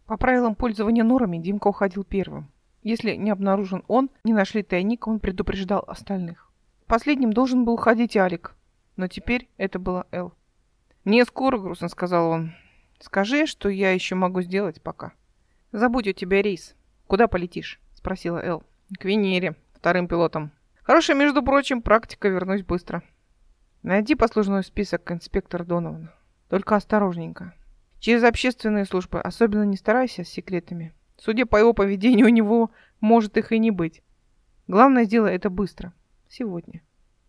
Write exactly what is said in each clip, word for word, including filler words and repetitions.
По правилам пользования норами Димка уходил первым. Если не обнаружен он, не нашли тайник, он предупреждал остальных. Последним должен был уходить Алик, но теперь это была Эл. «Мне скоро», — грустно сказал он. «Скажи, что я еще могу сделать пока». «Забудь, у тебя рейс. Куда полетишь?» — спросила Эл. «К Венере, вторым пилотом. Хорошая, между прочим, практика, вернусь быстро». «Найди послужной список инспектора Донована. Только осторожненько. Через общественные службы особенно не старайся с секретами. Судя по его поведению, у него может их и не быть. Главное, сделай это быстро. Сегодня.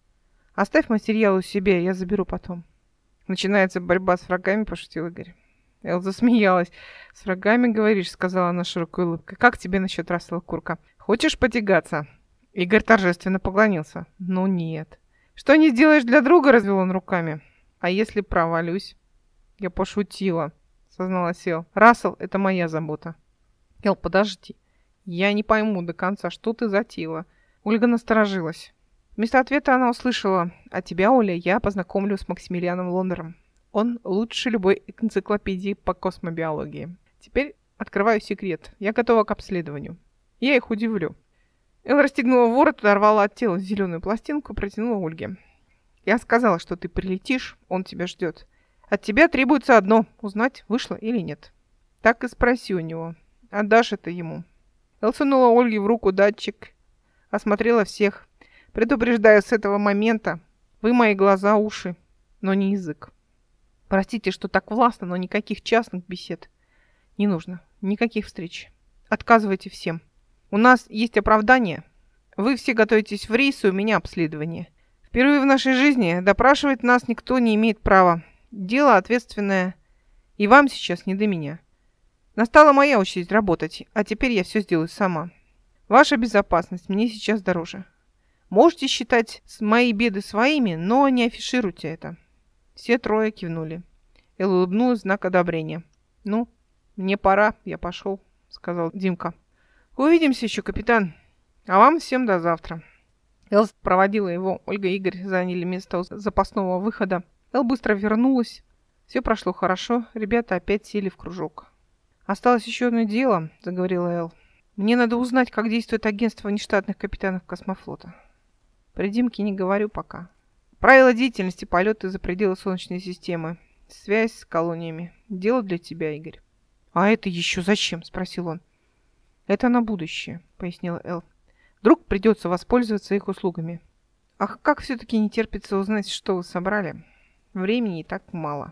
Оставь материал у себя, я заберу потом». «Начинается борьба с врагами», — пошутил Игорь. Эл засмеялась. «С врагами, говоришь», — сказала она широкой улыбкой. «Как тебе насчет Рассела Курка? Хочешь потягаться?» Игорь торжественно поклонился. «Ну нет». «Что не сделаешь для друга?» — развел он руками. «А если провалюсь?» «Я пошутила», — созналась Эл. «Рассел — это моя забота». «Эл, подожди. Я не пойму до конца, что ты затеяла». Ольга насторожилась. Вместо ответа она услышала: «А тебя, Оля, я познакомлю с Максимилианом Лондером. Он лучше любой энциклопедии по космобиологии. Теперь открываю секрет. Я готова к обследованию. Я их удивлю». Эл расстегнула ворот, оторвала от тела зеленую пластинку и протянула Ольге. «Я сказала, что ты прилетишь, он тебя ждет. От тебя требуется одно — узнать, вышло или нет. Так и спроси у него. Отдашь это ему». Эл сунула Ольге в руку датчик, осмотрела всех. «Предупреждаю, с этого момента вы мои глаза, уши, но не язык. Простите, что так властно, но никаких частных бесед не нужно, никаких встреч. Отказывайте всем. У нас есть оправдание. Вы все готовитесь в рейс, и у меня обследование. Впервые в нашей жизни допрашивать нас никто не имеет права. Дело ответственное, и вам сейчас не до меня. Настала моя очередь работать, а теперь я все сделаю сама. Ваша безопасность мне сейчас дороже. Можете считать мои беды своими, но не афишируйте это». Все трое кивнули. Эл улыбнулась в знак одобрения. «Ну, мне пора, я пошел», — сказал Димка. «Увидимся еще, капитан. А вам всем до завтра». Эл проводила его. Ольга и Игорь заняли место у запасного выхода. Эл быстро вернулась. Все прошло хорошо. Ребята опять сели в кружок. «Осталось еще одно дело», — заговорила Эл. «Мне надо узнать, как действует агентство внештатных капитанов космофлота. При Димке не говорю пока. Правила деятельности, полеты за пределы Солнечной системы, связь с колониями. Дело для тебя, Игорь». «А это еще зачем?» — спросил он. «Это на будущее», — пояснила Эл. «Вдруг придется воспользоваться их услугами. Ах, как все-таки не терпится узнать, что вы собрали. Времени и так мало».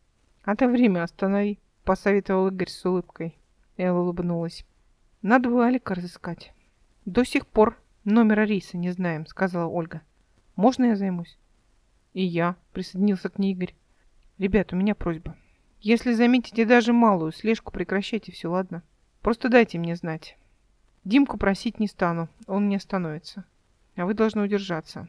«А ты время останови», — посоветовал Игорь с улыбкой. Эл улыбнулась. «Надо бы Алика разыскать. До сих пор номера рейса не знаем», — сказала Ольга. «Можно я займусь?» «И я», — присоединился к ней Игорь. «Ребят, у меня просьба. Если заметите даже малую слежку, прекращайте все, ладно? Просто дайте мне знать. Димку просить не стану, он не остановится. А вы должны удержаться.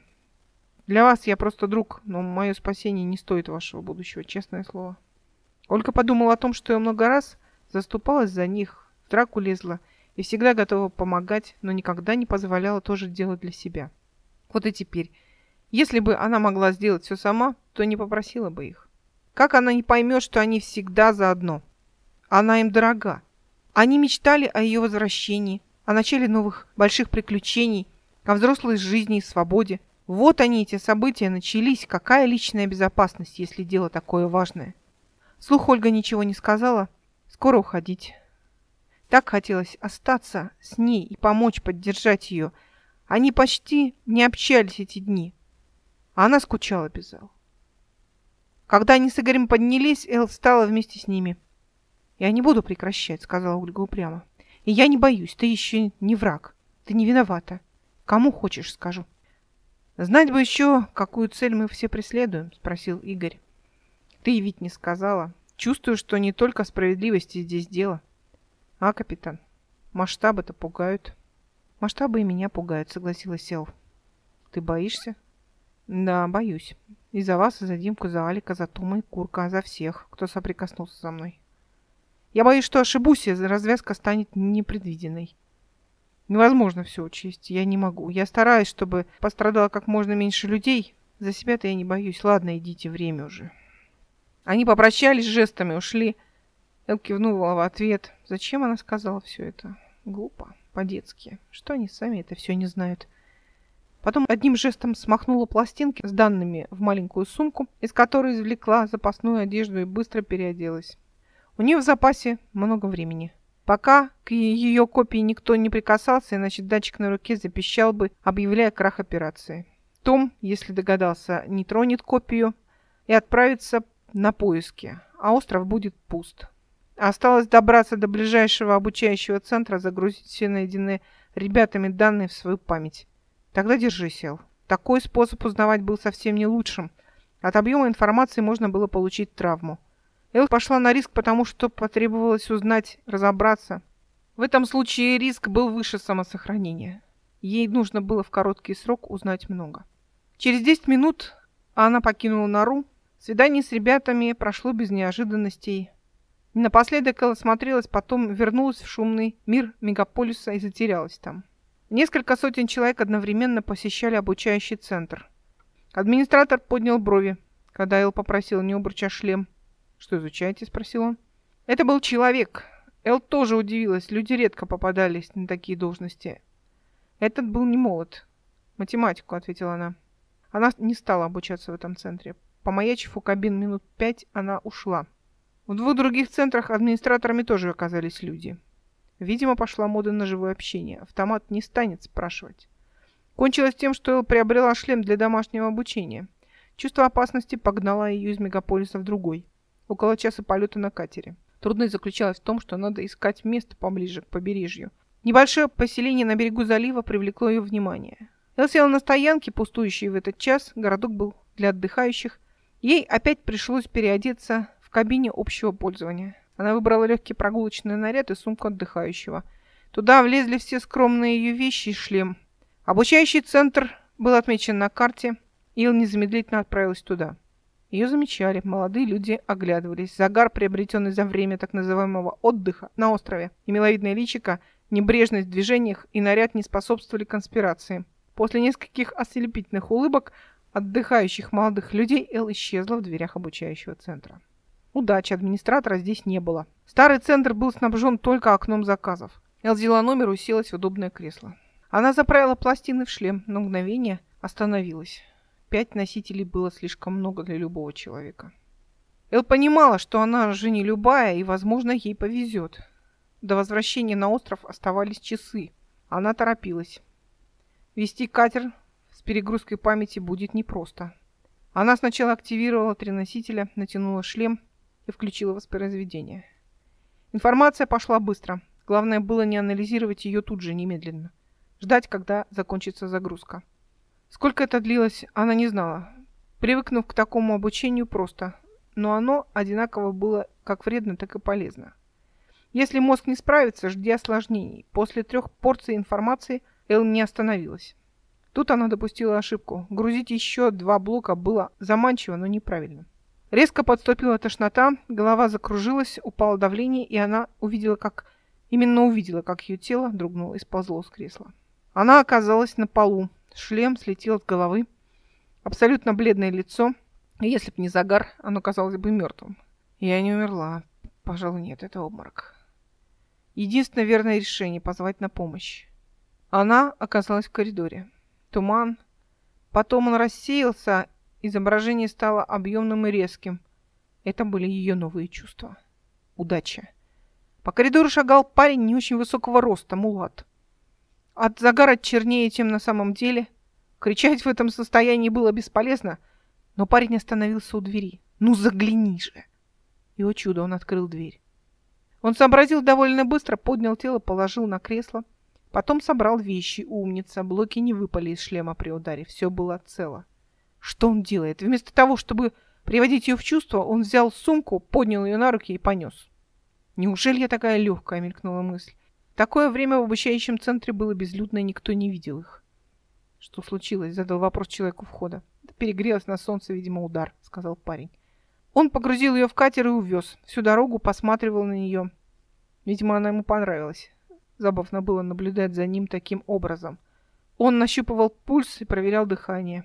Для вас я просто друг, но мое спасение не стоит вашего будущего, честное слово». Ольга подумала о том, что я много раз заступалась за них, в драку лезла и всегда готова помогать, но никогда не позволяла тоже делать для себя. Вот и теперь. Если бы она могла сделать все сама, то не попросила бы их. Как она не поймет, что они всегда заодно? Она им дорога. Они мечтали о ее возвращении, о начале новых больших приключений, о взрослой жизни и свободе. Вот они, эти события, начались. Какая личная безопасность, если дело такое важное? Вслух Ольга ничего не сказала. Скоро уходить. Так хотелось остаться с ней и помочь поддержать ее. Они почти не общались эти дни. А она скучала без Эл. Когда они с Игорем поднялись, Эл встала вместе с ними. «Я не буду прекращать», — сказала Ольга упрямо. «И я не боюсь, ты еще не враг. Ты не виновата. Кому хочешь, скажу». «Знать бы еще, какую цель мы все преследуем», — спросил Игорь. «Ты ведь не сказала. Чувствую, что не только справедливости здесь дело». «А, капитан, масштабы-то пугают». «Масштабы и меня пугают», — согласилась Эл. «Ты боишься?» «Да, боюсь. И за вас, и за Димку, за Алика, за Тома и Курка, за всех, кто соприкоснулся со мной. Я боюсь, что ошибусь, и развязка станет непредвиденной. Невозможно все учесть. Я не могу. Я стараюсь, чтобы пострадало как можно меньше людей. За себя-то я не боюсь. Ладно, идите, время уже». Они попрощались жестами, ушли. Эл кивнула в ответ. Зачем она сказала все это? Глупо, по-детски. Что они сами это все не знают? Потом одним жестом смахнула пластинки с данными в маленькую сумку, из которой извлекла запасную одежду и быстро переоделась. У нее в запасе много времени. Пока к ее копии никто не прикасался, иначе датчик на руке запищал бы, объявляя крах операции. Том, если догадался, не тронет копию и отправится на поиски, а остров будет пуст. Осталось добраться до ближайшего обучающего центра, загрузить все найденные ребятами данные в свою память. Тогда держись, Эл. Такой способ узнавать был совсем не лучшим. От объема информации можно было получить травму. Эл пошла на риск, потому что потребовалось узнать, разобраться. В этом случае риск был выше самосохранения. Ей нужно было в короткий срок узнать много. Через десять минут она покинула нору. Свидание с ребятами прошло без неожиданностей. Напоследок Эл осмотрелась, потом вернулась в шумный мир мегаполиса и затерялась там. Несколько сотен человек одновременно посещали обучающий центр. Администратор поднял брови, когда Эл попросил не обруча шлем. «Что изучаете?» — спросил он. Это был человек. Эл тоже удивилась, люди редко попадались на такие должности. Этот был не молод. «Математику», — ответила она. Она не стала обучаться в этом центре. Помаячив у кабин минут пять, она ушла. В двух других центрах администраторами тоже оказались люди. Видимо, пошла мода на живое общение. Автомат не станет спрашивать. Кончилось тем, что Эл приобрела шлем для домашнего обучения. Чувство опасности погнало ее из мегаполиса в другой. Около часа полета на катере. Трудность заключалась в том, что надо искать место поближе к побережью. Небольшое поселение на берегу залива привлекло ее внимание. Эл села на стоянке, пустующей в этот час. Городок был для отдыхающих. Ей опять пришлось переодеться в кабине общего пользования. Она выбрала легкий прогулочный наряд и сумку отдыхающего. Туда влезли все скромные ее вещи и шлем. Обучающий центр был отмечен на карте, и Эл незамедлительно отправилась туда. Ее замечали, молодые люди оглядывались. Загар, приобретенный за время так называемого отдыха на острове, и миловидное личико, небрежность в движениях и наряд не способствовали конспирации. После нескольких ослепительных улыбок отдыхающих молодых людей Эл исчезла в дверях обучающего центра. Удачи, администратора здесь не было. Старый центр был снабжен только окном заказов. Эл взяла номер и уселась в удобное кресло. Она заправила пластины в шлем, на мгновение остановилась. Пять носителей было слишком много для любого человека. Эл понимала, что она же не любая, и, возможно, ей повезет. До возвращения на остров оставались часы. Она торопилась. Вести катер с перегрузкой памяти будет непросто. Она сначала активировала три носителя, натянула шлем и включила воспроизведение. Информация пошла быстро. Главное было не анализировать ее тут же, немедленно. Ждать, когда закончится загрузка. Сколько это длилось, она не знала. Привыкнув к такому обучению просто, но оно одинаково было как вредно, так и полезно. Если мозг не справится, жди осложнений. После трех порций информации Эл не остановилась. Тут она допустила ошибку. Грузить еще два блока было заманчиво, но неправильно. Резко подступила тошнота, голова закружилась, упало давление, и она увидела, как... Именно увидела, как ее тело дрогнуло и сползло с кресла. Она оказалась на полу. Шлем слетел с головы. Абсолютно бледное лицо. И если б не загар, оно казалось бы мертвым. Я не умерла. Пожалуй, нет, это обморок. Единственное верное решение — позвать на помощь. Она оказалась в коридоре. Туман. Потом он рассеялся, изображение стало объемным и резким. Это были ее новые чувства. Удача. По коридору шагал парень не очень высокого роста, мулат. От загара чернее, чем на самом деле. Кричать в этом состоянии было бесполезно, но парень остановился у двери. «Ну загляни же!» И, о чудо, он открыл дверь. Он сообразил довольно быстро, поднял тело, положил на кресло. Потом собрал вещи, умница. Блоки не выпали из шлема при ударе. Все было цело. Что он делает? Вместо того, чтобы приводить ее в чувство, он взял сумку, поднял ее на руки и понес. «Неужели я такая легкая?» — мелькнула мысль. В такое время в обучающем центре было безлюдно, и никто не видел их. «Что случилось?» — задал вопрос человеку входа. «Перегрелась на солнце, видимо, удар», — сказал парень. Он погрузил ее в катер и увез. Всю дорогу посматривал на нее. Видимо, она ему понравилась. Забавно было наблюдать за ним таким образом. Он нащупывал пульс и проверял дыхание.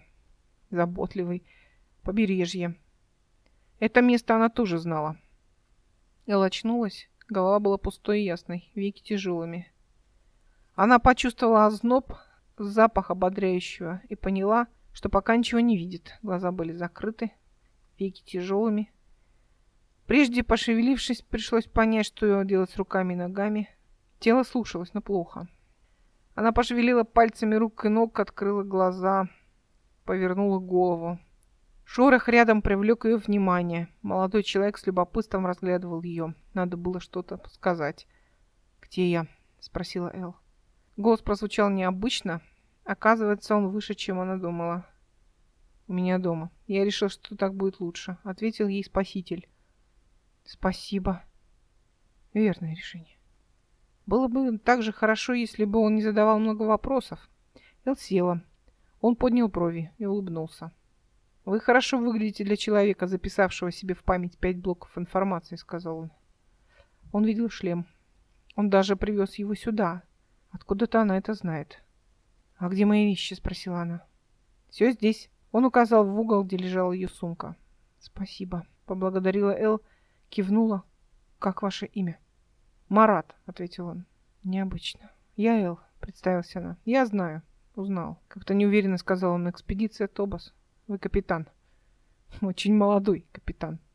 Заботливый. Побережье. Это место она тоже знала. Эл очнулась. Голова была пустой и ясной, веки тяжелыми. Она почувствовала озноб, запах ободряющего и поняла, что пока ничего не видит. Глаза были закрыты, веки тяжелыми. Прежде пошевелившись, пришлось понять, что делать с руками и ногами. Тело слушалось, но плохо. Она пошевелила пальцами рук и ног, открыла глаза, повернула голову. Шорох рядом привлек ее внимание. Молодой человек с любопытством разглядывал ее. Надо было что-то сказать. «Где я?» — спросила Эл. Голос прозвучал необычно. Оказывается, он выше, чем она думала. «У меня дома. Я решил, что так будет лучше», — ответил ей спаситель. «Спасибо. Верное решение. Было бы так же хорошо, если бы он не задавал много вопросов». Эл села. Он поднял брови и улыбнулся. «Вы хорошо выглядите для человека, записавшего себе в память пять блоков информации», — сказал он. Он видел шлем. Он даже привез его сюда. Откуда-то она это знает. «А где мои вещи?» — спросила она. «Все здесь». Он указал в угол, где лежала ее сумка. «Спасибо», — поблагодарила Эл, кивнула. «Как ваше имя?» «Марат», — ответил он. «Необычно». «Я Эл», — представилась она. «Я знаю. Узнал». Как-то неуверенно сказал он. «Экспедиция Тобас. Вы капитан». «Очень молодой капитан».